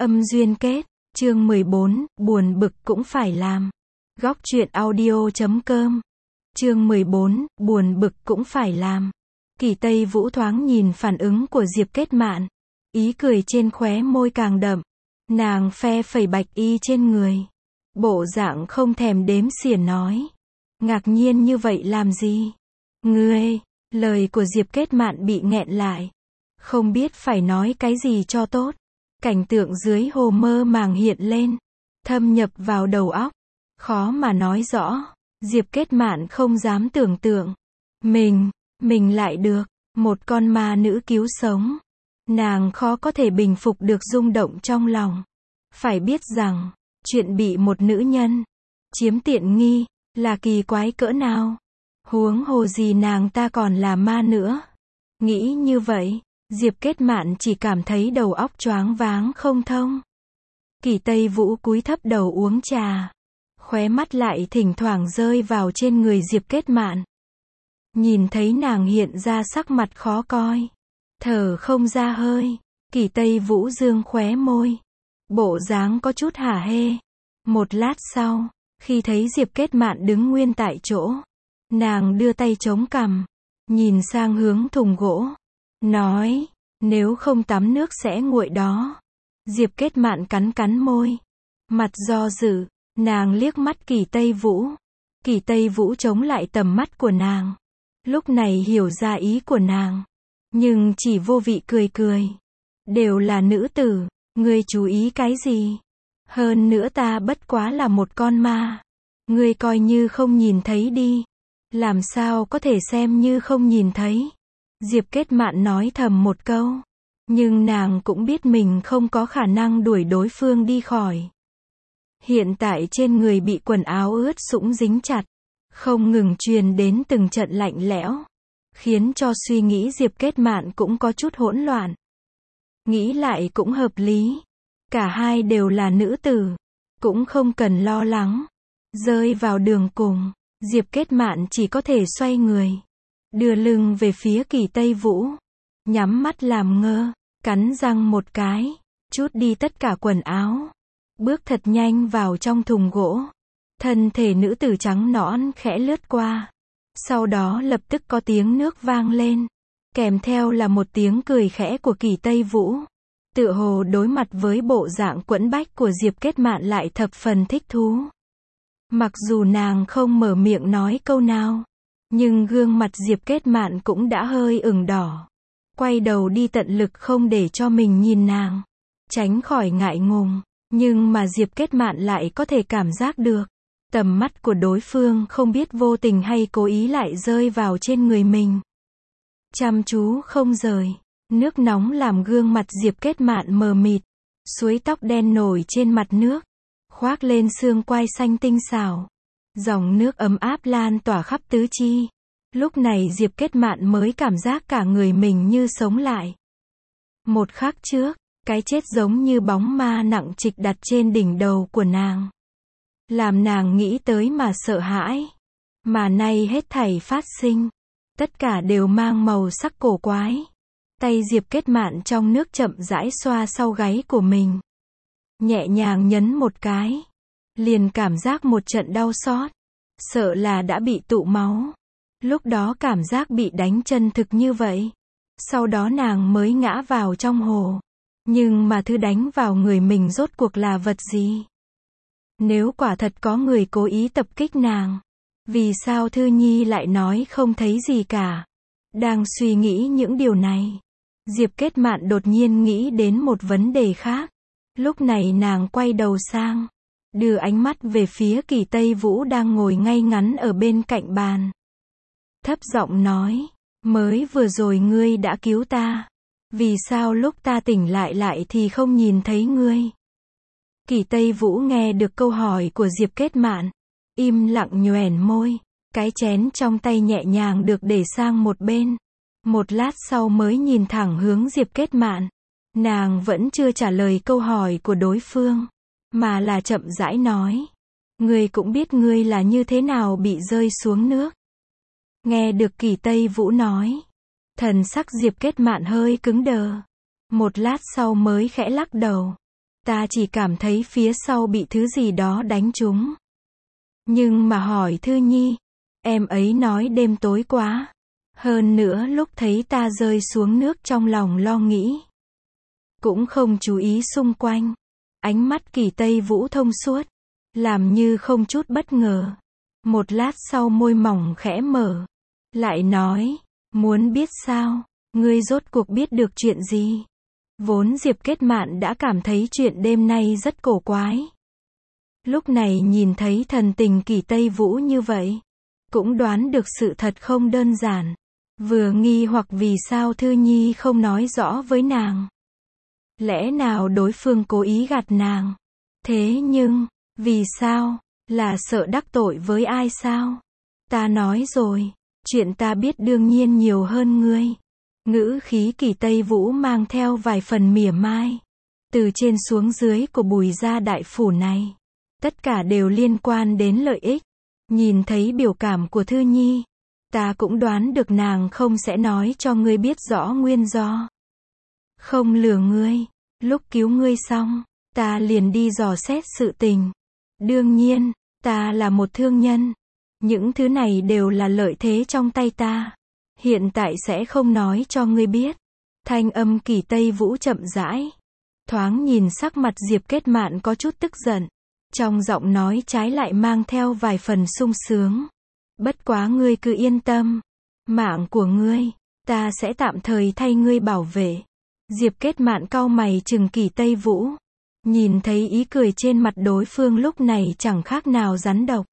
Âm duyên kết, chương 14, buồn bực cũng phải làm. Góc truyện audio.com. Chương 14, buồn bực cũng phải làm. Kỳ Tây Vũ thoáng nhìn phản ứng của Diệp Kết Mạn, ý cười trên khóe môi càng đậm. Nàng phe phẩy bạch y trên người, bộ dạng không thèm đếm xỉa nói: ngạc nhiên như vậy làm gì? Ngươi, lời của Diệp Kết Mạn bị nghẹn lại, không biết phải nói cái gì cho tốt. Cảnh tượng dưới hồ mơ màng hiện lên, thâm nhập vào đầu óc, khó mà nói rõ. Diệp Kết Mạn không dám tưởng tượng, mình lại được một con ma nữ cứu sống. Nàng khó có thể bình phục được rung động trong lòng. Phải biết rằng, chuyện bị một nữ nhân chiếm tiện nghi là kỳ quái cỡ nào. Huống hồ gì nàng ta còn là ma nữa. Nghĩ như vậy, Diệp Kết Mạn chỉ cảm thấy đầu óc choáng váng không thông. Kỳ Tây Vũ cúi thấp đầu uống trà, khóe mắt lại thỉnh thoảng rơi vào trên người Diệp Kết Mạn. Nhìn thấy nàng hiện ra sắc mặt khó coi, thở không ra hơi, Kỳ Tây Vũ dương khóe môi, bộ dáng có chút hả hê. Một lát sau, khi thấy Diệp Kết Mạn đứng nguyên tại chỗ, nàng đưa tay chống cằm, nhìn sang hướng thùng gỗ, nói: nếu không tắm nước sẽ nguội đó. Diệp Kết Mạn cắn cắn môi, mặt do dự, nàng liếc mắt Kỳ Tây Vũ. Kỳ Tây Vũ chống lại tầm mắt của nàng, lúc này hiểu ra ý của nàng, nhưng chỉ vô vị cười cười. Đều là nữ tử, ngươi chú ý cái gì? Hơn nữa ta bất quá là một con ma, ngươi coi như không nhìn thấy đi. Làm sao có thể xem như không nhìn thấy? Diệp Kết Mạn nói thầm một câu, nhưng nàng cũng biết mình không có khả năng đuổi đối phương đi khỏi. Hiện tại trên người bị quần áo ướt sũng dính chặt, không ngừng truyền đến từng trận lạnh lẽo, khiến cho suy nghĩ Diệp Kết Mạn cũng có chút hỗn loạn. Nghĩ lại cũng hợp lý, cả hai đều là nữ tử, cũng không cần lo lắng. Rơi vào đường cùng, Diệp Kết Mạn chỉ có thể xoay người, đưa lưng về phía Kỳ Tây Vũ, nhắm mắt làm ngơ, cắn răng một cái, trút đi tất cả quần áo, bước thật nhanh vào trong thùng gỗ. Thân thể nữ tử trắng nõn khẽ lướt qua, sau đó lập tức có tiếng nước vang lên, kèm theo là một tiếng cười khẽ của Kỳ Tây Vũ. Tựa hồ đối mặt với bộ dạng quẫn bách của Diệp Kết Mạn lại thập phần thích thú. Mặc dù nàng không mở miệng nói câu nào, nhưng gương mặt Diệp Kết Mạn cũng đã hơi ửng đỏ. Quay đầu đi tận lực không để cho mình nhìn nàng, tránh khỏi ngại ngùng, nhưng mà Diệp Kết Mạn lại có thể cảm giác được, tầm mắt của đối phương không biết vô tình hay cố ý lại rơi vào trên người mình. Chăm chú không rời, nước nóng làm gương mặt Diệp Kết Mạn mờ mịt, suối tóc đen nổi trên mặt nước, khoác lên xương quai xanh tinh xảo. Dòng nước ấm áp lan tỏa khắp tứ chi. Lúc này Diệp Kết Mạn mới cảm giác cả người mình như sống lại. Một khắc trước, cái chết giống như bóng ma nặng trịch đặt trên đỉnh đầu của nàng, làm nàng nghĩ tới mà sợ hãi. Mà nay hết thảy phát sinh, tất cả đều mang màu sắc cổ quái. Tay Diệp Kết Mạn trong nước chậm rãi xoa sau gáy của mình, nhẹ nhàng nhấn một cái, liền cảm giác một trận đau xót, sợ là đã bị tụ máu. Lúc đó cảm giác bị đánh chân thực như vậy. Sau đó nàng mới ngã vào trong hồ. Nhưng mà thứ đánh vào người mình rốt cuộc là vật gì? Nếu quả thật có người cố ý tập kích nàng, vì sao Thư Nhi lại nói không thấy gì cả? Đang suy nghĩ những điều này, Diệp Kết Mạn đột nhiên nghĩ đến một vấn đề khác. Lúc này nàng quay đầu sang, đưa ánh mắt về phía Kỳ Tây Vũ đang ngồi ngay ngắn ở bên cạnh bàn. Thấp giọng nói: mới vừa rồi ngươi đã cứu ta, vì sao lúc ta tỉnh lại thì không nhìn thấy ngươi? Kỳ Tây Vũ nghe được câu hỏi của Diệp Kết Mạn, im lặng nhoẻn môi, cái chén trong tay nhẹ nhàng được để sang một bên. Một lát sau mới nhìn thẳng hướng Diệp Kết Mạn. Nàng vẫn chưa trả lời câu hỏi của đối phương, mà là chậm rãi nói: ngươi cũng biết ngươi là như thế nào bị rơi xuống nước. Nghe được Kỳ Tây Vũ nói, thần sắc Diệp Kết Mạn hơi cứng đờ. Một lát sau mới khẽ lắc đầu. Ta chỉ cảm thấy phía sau bị thứ gì đó đánh trúng. Nhưng mà hỏi Thư Nhi, em ấy nói đêm tối quá. Hơn nữa lúc thấy ta rơi xuống nước trong lòng lo nghĩ. Cũng không chú ý xung quanh. Ánh mắt Kỳ Tây Vũ thông suốt. Làm như không chút bất ngờ. Một lát sau môi mỏng khẽ mở. Lại nói, muốn biết sao, ngươi rốt cuộc biết được chuyện gì? Vốn Diệp Kết Mạn đã cảm thấy chuyện đêm nay rất cổ quái. Lúc này nhìn thấy thần tình Kỳ Tây Vũ như vậy, cũng đoán được sự thật không đơn giản. Vừa nghi hoặc vì sao Thư Nhi không nói rõ với nàng. Lẽ nào đối phương cố ý gạt nàng? Thế nhưng, vì sao? Là sợ đắc tội với ai sao? Ta nói rồi, chuyện ta biết đương nhiên nhiều hơn ngươi. Ngữ khí Kỳ Tây Vũ mang theo vài phần mỉa mai. Từ trên xuống dưới của Bùi gia đại phủ này, tất cả đều liên quan đến lợi ích. Nhìn thấy biểu cảm của Thư Nhi, ta cũng đoán được nàng không sẽ nói cho ngươi biết rõ nguyên do. Không lừa ngươi, lúc cứu ngươi xong, ta liền đi dò xét sự tình. Đương nhiên, ta là một thương nhân. Những thứ này đều là lợi thế trong tay ta. Hiện tại sẽ không nói cho ngươi biết. Thanh âm Kỳ Tây Vũ chậm rãi. Thoáng nhìn sắc mặt Diệp Kết Mạn có chút tức giận. Trong giọng nói trái lại mang theo vài phần sung sướng. Bất quá ngươi cứ yên tâm. Mạng của ngươi, ta sẽ tạm thời thay ngươi bảo vệ. Diệp Kết Mạn cau mày trừng Kỳ Tây Vũ. Nhìn thấy ý cười trên mặt đối phương lúc này chẳng khác nào rắn độc.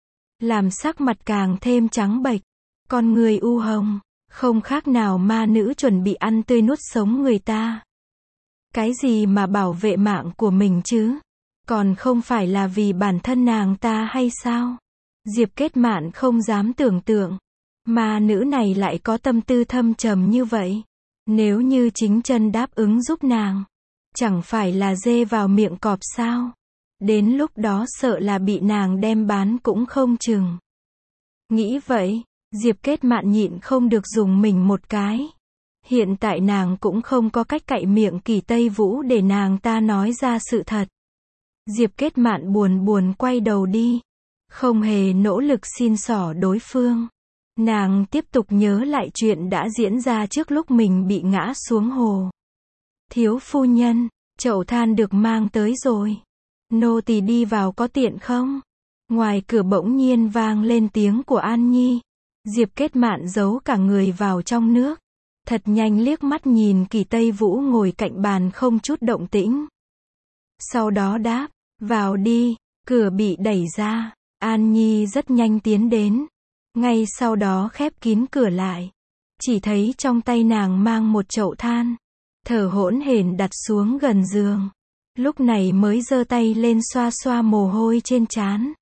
Làm sắc mặt càng thêm trắng bệch. Con người u hồng, không khác nào ma nữ chuẩn bị ăn tươi nuốt sống người ta. Cái gì mà bảo vệ mạng của mình chứ? Còn không phải là vì bản thân nàng ta hay sao? Diệp Kết Mạn không dám tưởng tượng. Ma nữ này lại có tâm tư thâm trầm như vậy. Nếu như chính chân đáp ứng giúp nàng, chẳng phải là dê vào miệng cọp sao? Đến lúc đó sợ là bị nàng đem bán cũng không chừng. Nghĩ vậy, Diệp Kết Mạn nhịn không được dùng mình một cái. Hiện tại nàng cũng không có cách cạy miệng Kỳ Tây Vũ để nàng ta nói ra sự thật. Diệp Kết Mạn buồn buồn quay đầu đi. Không hề nỗ lực xin xỏ đối phương. Nàng tiếp tục nhớ lại chuyện đã diễn ra trước lúc mình bị ngã xuống hồ. Thiếu phu nhân, chậu than được mang tới rồi. Nô tỳ đi vào có tiện không? Ngoài cửa bỗng nhiên vang lên tiếng của An Nhi. Diệp Kết Mạn giấu cả người vào trong nước. Thật nhanh liếc mắt nhìn Kỳ Tây Vũ ngồi cạnh bàn không chút động tĩnh. Sau đó đáp, vào đi, cửa bị đẩy ra. An Nhi rất nhanh tiến đến. Ngay sau đó khép kín cửa lại. Chỉ thấy trong tay nàng mang một chậu than. Thở hổn hển đặt xuống gần giường. Lúc này mới giơ tay lên xoa xoa mồ hôi trên trán.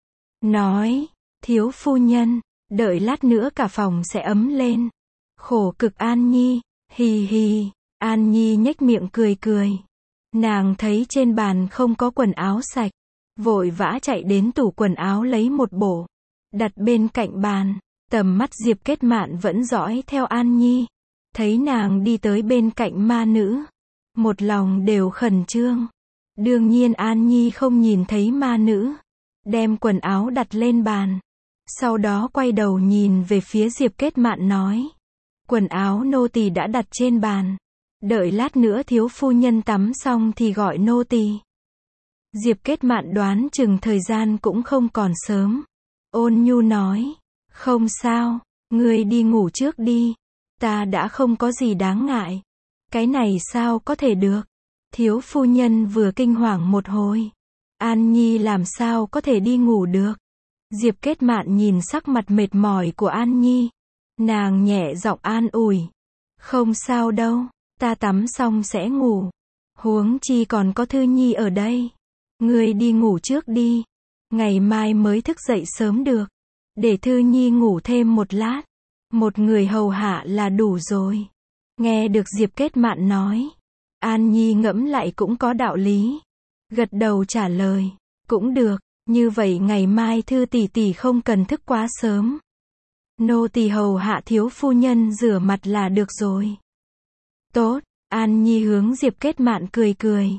Nói, thiếu phu nhân, đợi lát nữa cả phòng sẽ ấm lên. Khổ cực An Nhi, hì hì. An Nhi nhếch miệng cười cười. Nàng thấy trên bàn không có quần áo sạch. Vội vã chạy đến tủ quần áo lấy một bộ. Đặt bên cạnh bàn. Tầm mắt Diệp Kết Mạn vẫn dõi theo An Nhi. Thấy nàng đi tới bên cạnh ma nữ. Một lòng đều khẩn trương. Đương nhiên An Nhi không nhìn thấy ma nữ. Đem quần áo đặt lên bàn. Sau đó quay đầu nhìn về phía Diệp Kết Mạn nói. Quần áo nô tỳ đã đặt trên bàn. Đợi lát nữa thiếu phu nhân tắm xong thì gọi nô tỳ. Diệp Kết Mạn đoán chừng thời gian cũng không còn sớm. Ôn nhu nói. Không sao, ngươi đi ngủ trước đi. Ta đã không có gì đáng ngại. Cái này sao có thể được? Thiếu phu nhân vừa kinh hoàng một hồi. An Nhi làm sao có thể đi ngủ được? Diệp Kết Mạn nhìn sắc mặt mệt mỏi của An Nhi. Nàng nhẹ giọng an ủi. Không sao đâu, ta tắm xong sẽ ngủ. Huống chi còn có Thư Nhi ở đây. Ngươi đi ngủ trước đi. Ngày mai mới thức dậy sớm được. Để Thư Nhi ngủ thêm một lát. Một người hầu hạ là đủ rồi. Nghe được Diệp Kết Mạn nói. An Nhi ngẫm lại cũng có đạo lý. Gật đầu trả lời. Cũng được, như vậy ngày mai Thư tỷ tỷ không cần thức quá sớm. Nô tỳ hầu hạ thiếu phu nhân rửa mặt là được rồi. Tốt, An Nhi hướng Diệp Kết Mạn cười cười.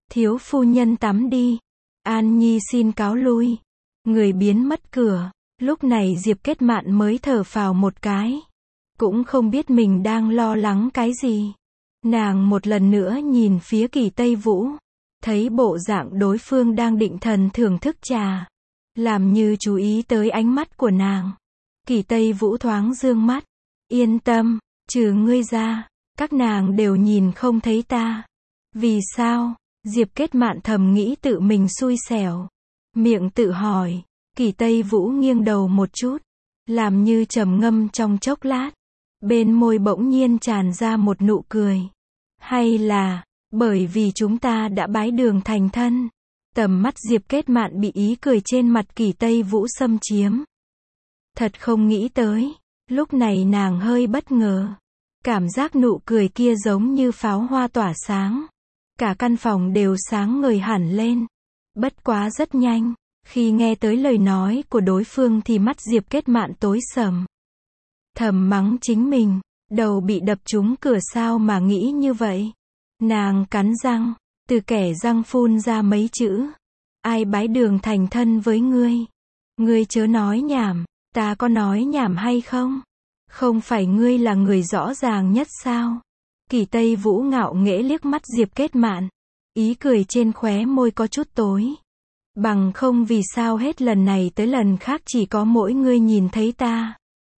Thiếu phu nhân tắm đi. An Nhi xin cáo lui. Người biến mất cửa. Lúc này Diệp Kết Mạn mới thở phào một cái. Cũng không biết mình đang lo lắng cái gì. Nàng một lần nữa nhìn phía Kỳ Tây Vũ. Thấy bộ dạng đối phương đang định thần thưởng thức trà. Làm như chú ý tới ánh mắt của nàng. Kỳ Tây Vũ thoáng dương mắt. Yên tâm, trừ ngươi ra, các nàng đều nhìn không thấy ta. Vì sao? Diệp Kết Mạn thầm nghĩ tự mình xui xẻo. Miệng tự hỏi. Kỳ Tây Vũ nghiêng đầu một chút. Làm như trầm ngâm trong chốc lát. Bên môi bỗng nhiên tràn ra một nụ cười. Hay là, bởi vì chúng ta đã bái đường thành thân. Tầm mắt Diệp Kết Mạn bị ý cười trên mặt Kỳ Tây Vũ xâm chiếm. Thật không nghĩ tới. Lúc này nàng hơi bất ngờ. Cảm giác nụ cười kia giống như pháo hoa tỏa sáng. Cả căn phòng đều sáng ngời hẳn lên. Bất quá rất nhanh. Khi nghe tới lời nói của đối phương thì mắt Diệp Kết Mạn tối sầm. Thầm mắng chính mình. Đầu bị đập trúng cửa sao mà nghĩ như vậy. Nàng cắn răng. Từ kẻ răng phun ra mấy chữ. Ai bái đường thành thân với ngươi? Ngươi chớ nói nhảm. Ta có nói nhảm hay không? Không phải ngươi là người rõ ràng nhất sao? Kỳ Tây Vũ ngạo nghễ liếc mắt Diệp Kết Mạn. Ý cười trên khóe môi có chút tối. Bằng không vì sao hết lần này tới lần khác chỉ có mỗi ngươi nhìn thấy ta.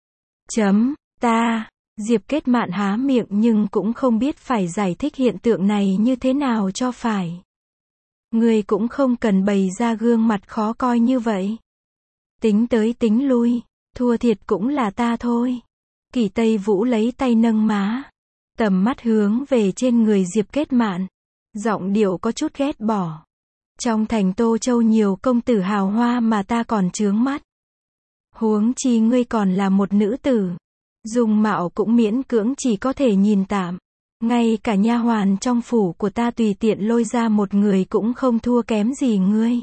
Ta. Diệp Kết Mạn há miệng nhưng cũng không biết phải giải thích hiện tượng này như thế nào cho phải. Ngươi cũng không cần bày ra gương mặt khó coi như vậy. Tính tới tính lui, thua thiệt cũng là ta thôi. Kỳ Tây Vũ lấy tay nâng má. Tầm mắt hướng về trên người Diệp Kết Mạn. Giọng điệu có chút ghét bỏ. Trong thành Tô Châu nhiều công tử hào hoa mà ta còn chướng mắt. Huống chi ngươi còn là một nữ tử. Dung mạo cũng miễn cưỡng chỉ có thể nhìn tạm. Ngay cả nha hoàn trong phủ của ta tùy tiện lôi ra một người cũng không thua kém gì ngươi.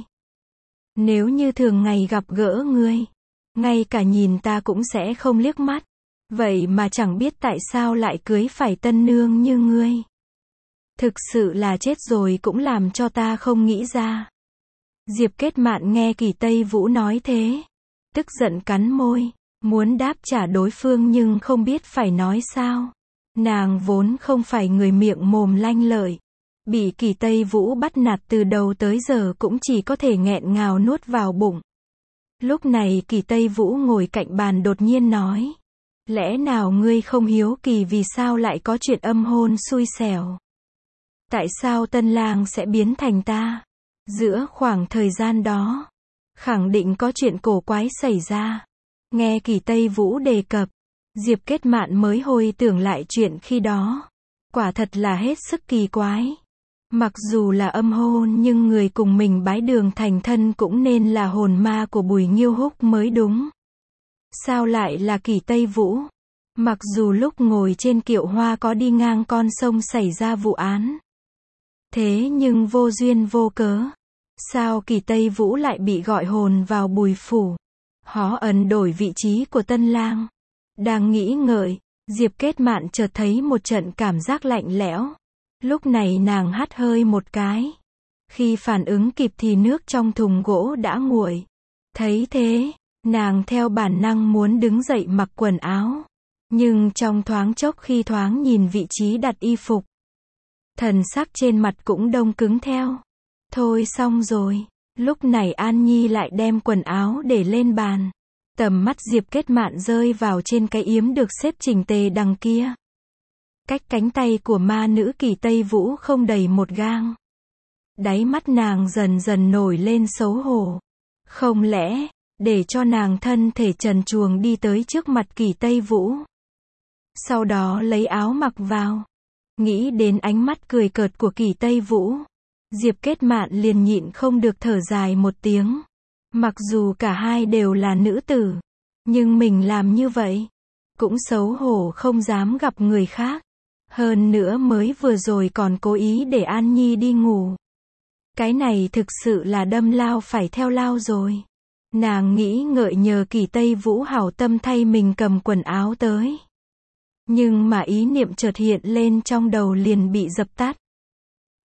Nếu như thường ngày gặp gỡ ngươi, ngay cả nhìn ta cũng sẽ không liếc mắt. Vậy mà chẳng biết tại sao lại cưới phải tân nương như ngươi. Thực sự là chết rồi cũng làm cho ta không nghĩ ra. Diệp Kết Mạn nghe Kỳ Tây Vũ nói thế. Tức giận cắn môi. Muốn đáp trả đối phương nhưng không biết phải nói sao. Nàng vốn không phải người miệng mồm lanh lợi. Bị Kỳ Tây Vũ bắt nạt từ đầu tới giờ cũng chỉ có thể nghẹn ngào nuốt vào bụng. Lúc này Kỳ Tây Vũ ngồi cạnh bàn đột nhiên nói. Lẽ nào ngươi không hiếu kỳ vì sao lại có chuyện âm hôn xui xẻo? Tại sao tân lang sẽ biến thành ta? Giữa khoảng thời gian đó, khẳng định có chuyện cổ quái xảy ra. Nghe Kỳ Tây Vũ đề cập, Diệp Kết Mạn mới hồi tưởng lại chuyện khi đó. Quả thật là hết sức kỳ quái. Mặc dù là âm hôn nhưng người cùng mình bái đường thành thân cũng nên là hồn ma của Bùi Nghiêu Húc mới đúng. Sao lại là Kỳ Tây Vũ? Mặc dù lúc ngồi trên kiệu hoa có đi ngang con sông xảy ra vụ án. Thế nhưng vô duyên vô cớ. Sao Kỳ Tây Vũ lại bị gọi hồn vào Bùi phủ? Hó ẩn đổi vị trí của tân lang. Đang nghĩ ngợi, Diệp Kết Mạn chợt thấy một trận cảm giác lạnh lẽo. Lúc này nàng hắt hơi một cái. Khi phản ứng kịp thì nước trong thùng gỗ đã nguội. Thấy thế, nàng theo bản năng muốn đứng dậy mặc quần áo. Nhưng trong thoáng chốc khi thoáng nhìn vị trí đặt y phục, thần sắc trên mặt cũng đông cứng theo. Thôi xong rồi. Lúc này An Nhi lại đem quần áo để lên bàn. Tầm mắt Diệp Kết Mạn rơi vào trên cái yếm được xếp chỉnh tề đằng kia. Cách cánh tay của ma nữ Kỳ Tây Vũ không đầy một gang. Đáy mắt nàng dần dần nổi lên xấu hổ. Không lẽ, để cho nàng thân thể trần truồng đi tới trước mặt Kỳ Tây Vũ. Sau đó lấy áo mặc vào. Nghĩ đến ánh mắt cười cợt của Kỳ Tây Vũ. Diệp Kết Mạn liền nhịn không được thở dài một tiếng. Mặc dù cả hai đều là nữ tử, nhưng mình làm như vậy, cũng xấu hổ không dám gặp người khác. Hơn nữa mới vừa rồi còn cố ý để An Nhi đi ngủ. Cái này thực sự là đâm lao phải theo lao rồi. Nàng nghĩ ngợi nhờ Kỳ Tây Vũ hảo tâm thay mình cầm quần áo tới. Nhưng mà ý niệm chợt hiện lên trong đầu liền bị dập tắt.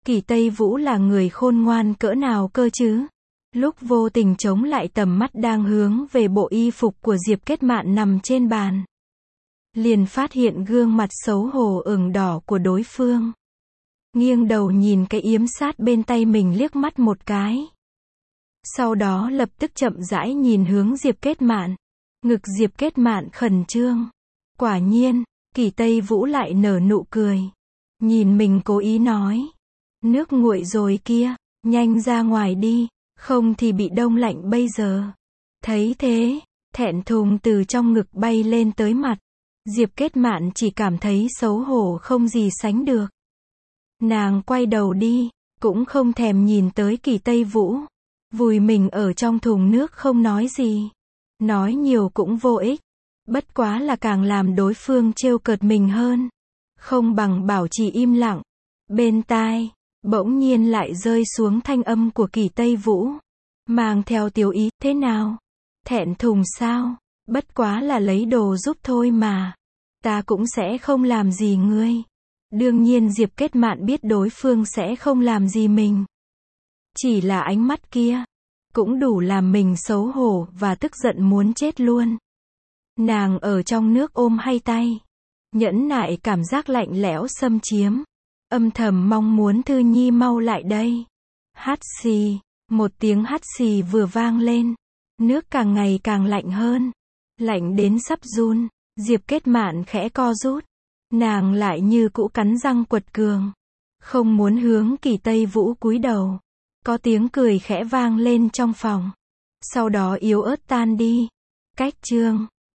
Kỷ Tây Vũ là người khôn ngoan cỡ nào cơ chứ? Lúc vô tình chống lại tầm mắt đang hướng về bộ y phục của Diệp Kết Mạn nằm trên bàn. Liền phát hiện gương mặt xấu hổ ửng đỏ của đối phương. Nghiêng đầu nhìn cái yếm sát bên tay mình liếc mắt một cái. Sau đó lập tức chậm rãi nhìn hướng Diệp Kết Mạn. Ngực Diệp Kết Mạn khẩn trương. Quả nhiên, Kỷ Tây Vũ lại nở nụ cười. Nhìn mình cố ý nói. Nước nguội rồi kia, nhanh ra ngoài đi, không thì bị đông lạnh bây giờ. Thấy thế, thẹn thùng từ trong ngực bay lên tới mặt. Diệp Kết Mạn chỉ cảm thấy xấu hổ không gì sánh được. Nàng quay đầu đi, cũng không thèm nhìn tới Kỷ Tây Vũ. Vùi mình ở trong thùng nước không nói gì. Nói nhiều cũng vô ích. Bất quá là càng làm đối phương trêu cợt mình hơn. Không bằng bảo trì im lặng. Bên tai, bỗng nhiên lại rơi xuống thanh âm của Kỷ Tây Vũ. Mang theo tiểu ý, thế nào? Thẹn thùng sao? Bất quá là lấy đồ giúp thôi mà. Ta cũng sẽ không làm gì ngươi. Đương nhiên Diệp Kết Mạn biết đối phương sẽ không làm gì mình. Chỉ là ánh mắt kia, cũng đủ làm mình xấu hổ và tức giận muốn chết luôn. Nàng ở trong nước ôm hai tay. Nhẫn nại cảm giác lạnh lẽo xâm chiếm. Âm thầm mong muốn Thư Nhi mau lại đây. Hắt xì, một tiếng hắt xì vừa vang lên. Nước càng ngày càng lạnh hơn. Lạnh đến sắp run. Diệp Kết Mạn khẽ co rút. Nàng lại như cũ cắn răng quật cường. Không muốn hướng Kỷ Tây Vũ cúi đầu. Có tiếng cười khẽ vang lên trong phòng. Sau đó yếu ớt tan đi. Cách chương